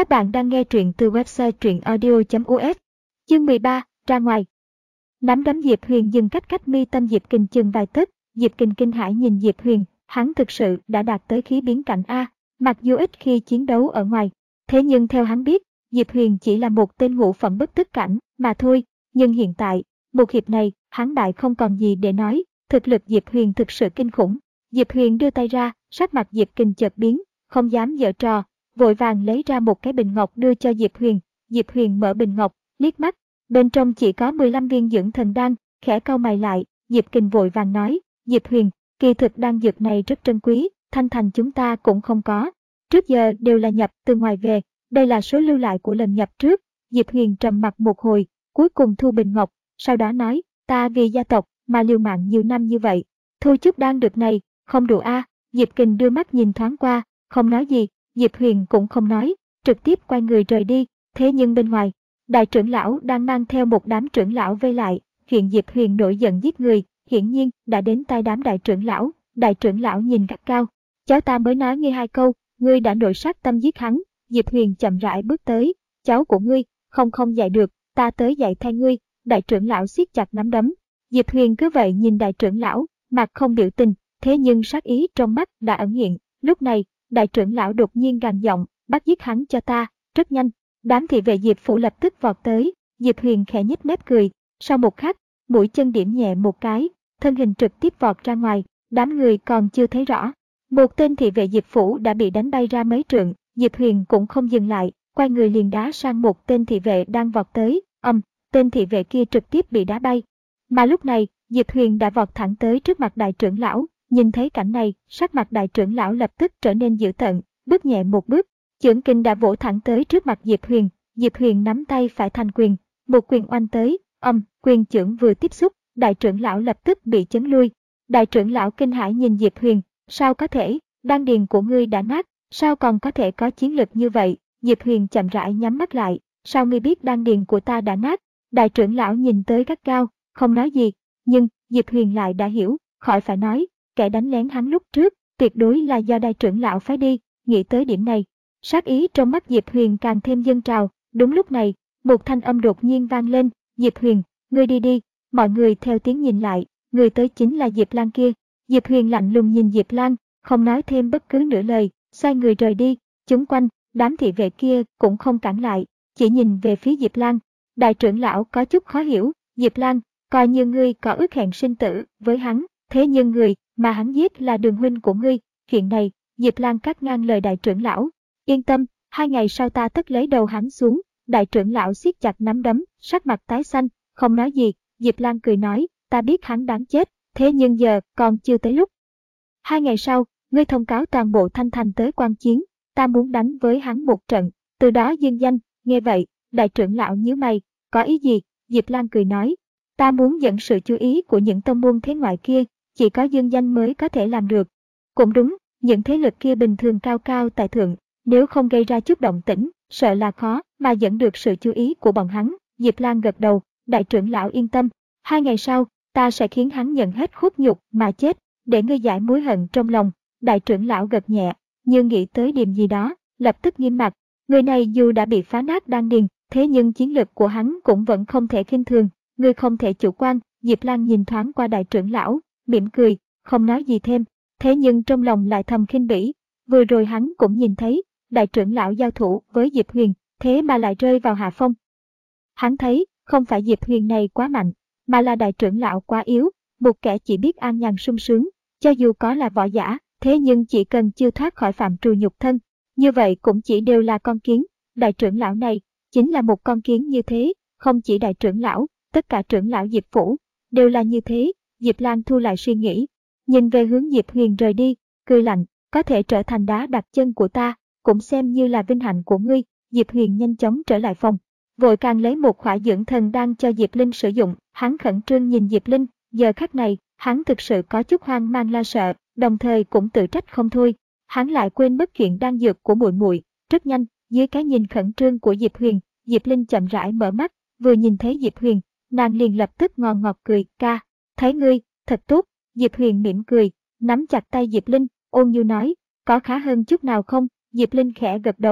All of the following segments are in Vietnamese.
Các bạn đang nghe truyện từ website truyệnaudio.us. Chương 13, ra ngoài. Nắm đấm Diệp Huyền dừng cách mi tâm Diệp Kình chừng vài tấc. Diệp Kình kinh hãi nhìn Diệp Huyền, hắn thực sự đã đạt tới khí biến cảnh A, mặc dù ít khi chiến đấu ở ngoài. Thế nhưng theo hắn biết, Diệp Huyền chỉ là một tên ngũ phẩm bất tức cảnh mà thôi. Nhưng hiện tại, một hiệp này, hắn đại không còn gì để nói, thực lực Diệp Huyền thực sự kinh khủng. Diệp Huyền đưa tay ra, sắc mặt Diệp Kình chợt biến, không dám giở trò, vội vàng lấy ra một cái bình ngọc đưa cho Diệp Huyền. Diệp Huyền mở bình ngọc, liếc mắt, bên trong chỉ có 15 viên dưỡng thần đan, khẽ cau mày lại. Diệp Kình vội vàng nói, Diệp Huyền, kỳ thực đan dược này rất trân quý, Thanh Thành chúng ta cũng không có. Trước giờ đều là nhập từ ngoài về, đây là số lưu lại của lần nhập trước. Diệp Huyền trầm mặc một hồi, cuối cùng thu bình ngọc, sau đó nói, ta vì gia tộc mà liều mạng nhiều năm như vậy, thu chút đan dược này, không đủ a? Diệp Kình đưa mắt nhìn thoáng qua, không nói gì. Diệp Huyền cũng không nói, trực tiếp quay người rời đi. Thế nhưng bên ngoài, đại trưởng lão đang mang theo một đám trưởng lão vây lại. Chuyện Diệp Huyền nổi giận giết người, hiển nhiên đã đến tai đám đại trưởng lão. Đại trưởng lão nhìn gắt cao, cháu ta mới nói ngươi 2 câu, ngươi đã nổi sát tâm giết hắn. Diệp Huyền chậm rãi bước tới, cháu của ngươi, không dạy được, ta tới dạy thay ngươi. Đại trưởng lão siết chặt nắm đấm. Diệp Huyền cứ vậy nhìn đại trưởng lão, mặt không biểu tình, thế nhưng sát ý trong mắt đã ẩn hiện. Lúc này, đại trưởng lão đột nhiên gằn giọng, bắt giết hắn cho ta, rất nhanh. Đám thị vệ Diệp phủ lập tức vọt tới. Diệp Huyền khẽ nhếch mép cười, sau một khắc, mũi chân điểm nhẹ một cái, thân hình trực tiếp vọt ra ngoài. Đám người còn chưa thấy rõ, một tên thị vệ Diệp phủ đã bị đánh bay ra mấy trượng. Diệp Huyền cũng không dừng lại, quay người liền đá sang một tên thị vệ đang vọt tới. Tên thị vệ kia trực tiếp bị đá bay. Mà lúc này, Diệp Huyền đã vọt thẳng tới trước mặt đại trưởng lão. Nhìn thấy cảnh này, sắc mặt đại trưởng lão lập tức trở nên dữ tợn, bước nhẹ một bước, chưởng kình đã vỗ thẳng tới trước mặt Diệp Huyền. Diệp Huyền nắm tay phải thành quyền, một quyền oanh tới. Quyền chưởng vừa tiếp xúc, đại trưởng lão lập tức bị chấn lui. Đại trưởng lão kinh hãi nhìn Diệp Huyền, sao có thể, đan điền của ngươi đã nát, sao còn có thể có chiến lực như vậy? Diệp Huyền chậm rãi nhắm mắt lại, sao ngươi biết đan điền của ta đã nát? Đại trưởng lão nhìn tới gắt gao, không nói gì, nhưng Diệp Huyền lại đã hiểu, khỏi phải nói, kẻ đánh lén hắn lúc trước, tuyệt đối là do đại trưởng lão phái đi. Nghĩ tới điểm này, sát ý trong mắt Diệp Huyền càng thêm dâng trào. Đúng lúc này, một thanh âm đột nhiên vang lên, Diệp Huyền, ngươi đi đi. Mọi người theo tiếng nhìn lại, người tới chính là Diệp Lan kia. Diệp Huyền lạnh lùng nhìn Diệp Lan, không nói thêm bất cứ nửa lời, xoay người rời đi. Chúng quanh, đám thị vệ kia cũng không cản lại, chỉ nhìn về phía Diệp Lan. Đại trưởng lão có chút khó hiểu, Diệp Lan, coi như ngươi có ước hẹn sinh tử với hắn, thế nhưng người mà hắn giết là Đường huynh của ngươi. Chuyện này, Diệp Lan cắt ngang lời đại trưởng lão. Yên tâm, 2 ngày sau ta tất lấy đầu hắn xuống. Đại trưởng lão siết chặt nắm đấm, sắc mặt tái xanh, không nói gì. Diệp Lan cười nói, ta biết hắn đáng chết, thế nhưng giờ còn chưa tới lúc. 2 ngày sau, ngươi thông cáo toàn bộ Thanh Thành tới quan chiến, ta muốn đánh với hắn một trận, từ đó dương danh. Nghe vậy, đại trưởng lão nhíu mày, có ý gì? Diệp Lan cười nói, ta muốn dẫn sự chú ý của những tông môn thế ngoại kia, chỉ có dương danh mới có thể làm được. Cũng đúng, những thế lực kia bình thường cao cao tại thượng, nếu không gây ra chút động tĩnh, sợ là khó mà dẫn được sự chú ý của bọn hắn. Diệp Lan gật đầu, đại trưởng lão yên tâm, 2 ngày sau, ta sẽ khiến hắn nhận hết khuất nhục mà chết, để ngươi giải mối hận trong lòng. Đại trưởng lão gật nhẹ, như nghĩ tới điểm gì đó, lập tức nghiêm mặt. Người này dù đã bị phá nát đan điền, thế nhưng chiến lực của hắn cũng vẫn không thể khinh thường, ngươi không thể chủ quan. Diệp Lan nhìn thoáng qua đại trưởng lão, mỉm cười, không nói gì thêm, thế nhưng trong lòng lại thầm khinh bỉ. Vừa rồi hắn cũng nhìn thấy, đại trưởng lão giao thủ với Diệp Huyền, thế mà lại rơi vào hạ phong. Hắn thấy, không phải Diệp Huyền này quá mạnh, mà là đại trưởng lão quá yếu, một kẻ chỉ biết an nhàn sung sướng, cho dù có là võ giả, thế nhưng chỉ cần chưa thoát khỏi phạm trù nhục thân, như vậy cũng chỉ đều là con kiến. Đại trưởng lão này chính là một con kiến như thế, không chỉ đại trưởng lão, tất cả trưởng lão Diệp phủ đều là như thế. Diệp Lan thu lại suy nghĩ, nhìn về hướng Diệp Huyền rời đi, cười lạnh, có thể trở thành đá đặt chân của ta, cũng xem như là vinh hạnh của ngươi. Diệp Huyền nhanh chóng trở lại phòng, vội càng lấy một khỏa dưỡng thần đan cho Diệp Linh sử dụng. Hắn khẩn trương nhìn Diệp Linh, giờ khắc này, hắn thực sự có chút hoang mang lo sợ, đồng thời cũng tự trách không thôi. Hắn lại quên mất chuyện đan dược của muội muội. Rất nhanh, dưới cái nhìn khẩn trương của Diệp Huyền, Diệp Linh chậm rãi mở mắt, vừa nhìn thấy Diệp Huyền, nàng liền lập tức ngon ngọt cười, ca, thấy ngươi, thật tốt. Diệp Huyền mỉm cười, nắm chặt tay Diệp Linh, ôn nhu nói, có khá hơn chút nào không? Diệp Linh khẽ gật đầu,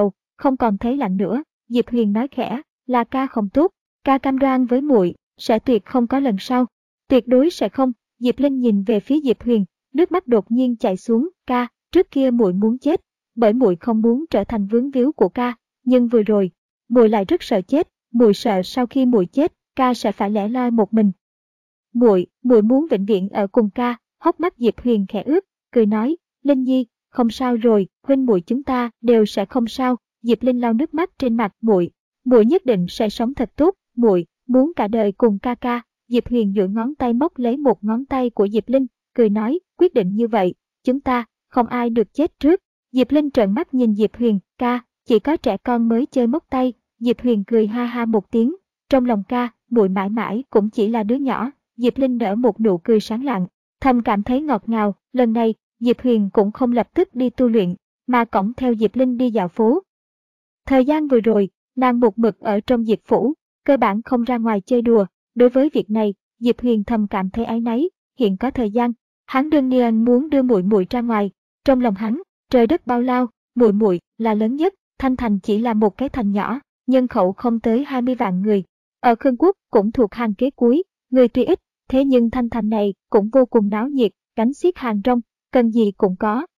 không còn thấy lạnh nữa. Diệp Huyền nói khẽ, là ca không tốt, ca cam đoan với muội sẽ tuyệt không có lần sau. Tuyệt đối sẽ không. Diệp Linh nhìn về phía Diệp Huyền, nước mắt đột nhiên chảy xuống. Ca, trước kia muội muốn chết, bởi muội không muốn trở thành vướng víu của ca, nhưng vừa rồi, muội lại rất sợ chết, muội sợ sau khi muội chết, ca sẽ phải lẻ loi một mình. Muội muốn vĩnh viễn ở cùng ca. Hốc mắt Diệp Huyền khẽ ướt, cười nói, Linh Nhi, không sao rồi, huynh muội chúng ta đều sẽ không sao. Diệp Linh lau nước mắt trên mặt. Muội nhất định sẽ sống thật tốt, muội muốn cả đời cùng ca ca. Diệp Huyền duỗi ngón tay móc lấy một ngón tay của Diệp Linh, cười nói, quyết định như vậy, chúng ta không ai được chết trước. Diệp Linh trợn mắt nhìn Diệp Huyền, ca, chỉ có trẻ con mới chơi móc tay. Diệp Huyền cười ha ha một tiếng, trong lòng ca, muội mãi mãi cũng chỉ là đứa nhỏ. Diệp Linh nở một nụ cười sáng lạng, thầm cảm thấy ngọt ngào. Lần này, Diệp Huyền cũng không lập tức đi tu luyện, mà cõng theo Diệp Linh đi dạo phố. Thời gian vừa rồi, nàng một mực ở trong Diệp phủ, cơ bản không ra ngoài chơi đùa. Đối với việc này, Diệp Huyền thầm cảm thấy áy náy. Hiện có thời gian, hắn đương nhiên muốn đưa muội muội ra ngoài. Trong lòng hắn, trời đất bao la, muội muội là lớn nhất. Thanh Thành chỉ là một cái thành nhỏ, nhân khẩu không tới 20 vạn người. Ở Khương Quốc cũng thuộc hàng kế cuối, người tuy ít, thế nhưng Thanh Thành này cũng vô cùng náo nhiệt, cánh xiết hàng rong, cần gì cũng có.